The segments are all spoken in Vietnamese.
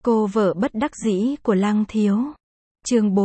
Cô vợ bất đắc dĩ của Lăng Thiếu. Chương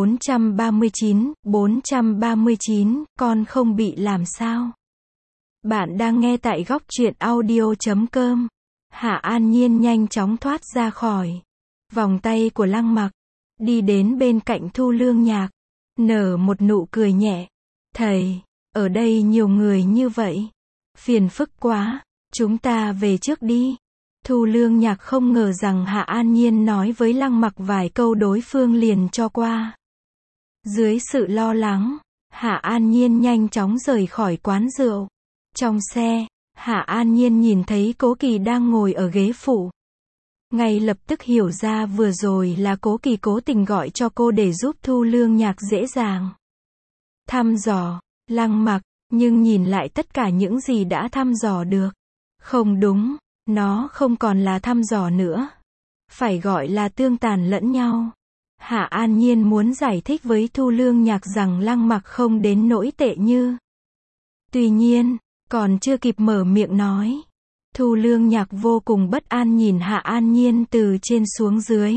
439, con không bị làm sao? Bạn đang nghe tại góc truyện audio.com. Hạ An Nhiên nhanh chóng thoát ra khỏi vòng tay của Lăng Mặc, đi đến bên cạnh Thu Lương Nhạc, nở một nụ cười nhẹ. Thầy, ở đây nhiều người như vậy, phiền phức quá, chúng ta về trước đi. Thu Lương Nhạc không ngờ rằng Hạ An Nhiên nói với Lăng Mặc vài câu đối phương liền cho qua. Dưới sự lo lắng, Hạ An Nhiên nhanh chóng rời khỏi quán rượu. Trong xe, Hạ An Nhiên nhìn thấy Cố Kỳ đang ngồi ở ghế phụ. Ngay lập tức hiểu ra vừa rồi là Cố Kỳ cố tình gọi cho cô để giúp Thu Lương Nhạc dễ dàng thăm dò Lăng Mặc, nhưng nhìn lại tất cả những gì đã thăm dò được. Không đúng, nó không còn là thăm dò nữa. Phải gọi là tương tàn lẫn nhau. Hạ An Nhiên muốn giải thích với Thu Lương Nhạc rằng Lăng Mặc không đến nỗi tệ như. Tuy nhiên, còn chưa kịp mở miệng nói, Thu Lương Nhạc vô cùng bất an nhìn Hạ An Nhiên từ trên xuống dưới.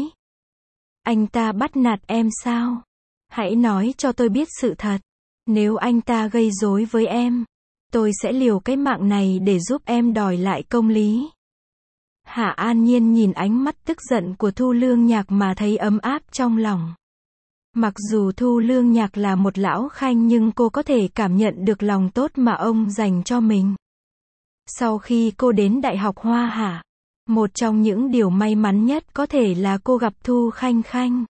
Anh ta bắt nạt em sao? Hãy nói cho tôi biết sự thật. Nếu anh ta gây rối với em, tôi sẽ liều cái mạng này để giúp em đòi lại công lý. Hạ An Nhiên nhìn ánh mắt tức giận của Thu Lương Nhạc mà thấy ấm áp trong lòng. Mặc dù Thu Lương Nhạc là một lão khanh nhưng cô có thể cảm nhận được lòng tốt mà ông dành cho mình. Sau khi cô đến Đại học Hoa Hạ, một trong những điều may mắn nhất có thể là cô gặp Thu Khanh Khanh.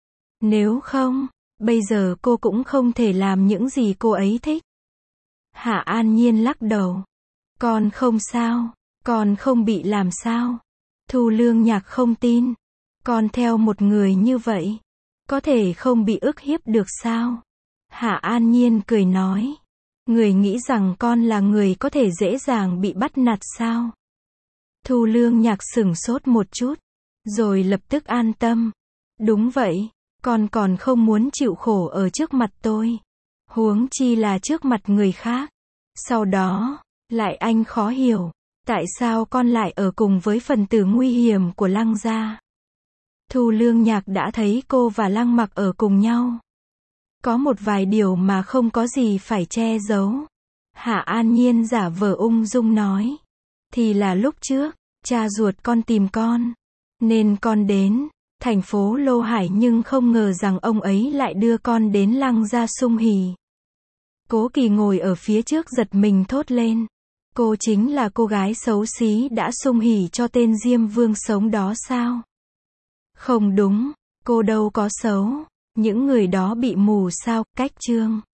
Nếu không, bây giờ cô cũng không thể làm những gì cô ấy thích. Hạ An Nhiên lắc đầu. Con không sao, con không bị làm sao. Thu Lương Nhạc không tin. Con theo một người như vậy, có thể không bị ức hiếp được sao? Hạ An Nhiên cười nói. Người nghĩ rằng con là người có thể dễ dàng bị bắt nạt sao? Thu Lương Nhạc sửng sốt một chút, rồi lập tức an tâm. Đúng vậy, con còn không muốn chịu khổ ở trước mặt tôi. Huống chi là trước mặt người khác. Sau đó, lại anh khó hiểu, tại sao con lại ở cùng với phần tử nguy hiểm của Lăng gia? Thu Lương Nhạc đã thấy cô và Lăng Mặc ở cùng nhau. Có một vài điều mà không có gì phải che giấu. Hạ An Nhiên giả vờ ung dung nói. Thì là lúc trước, cha ruột con tìm con, nên con đến thành phố Lô Hải, nhưng không ngờ rằng ông ấy lại đưa con đến Lăng gia sung hỉ. Cố Kỳ ngồi ở phía trước giật mình thốt lên. Cô chính là cô gái xấu xí đã sung hỉ cho tên Diêm Vương sống đó sao? Không đúng, cô đâu có xấu. Những người đó bị mù sao? Cách chương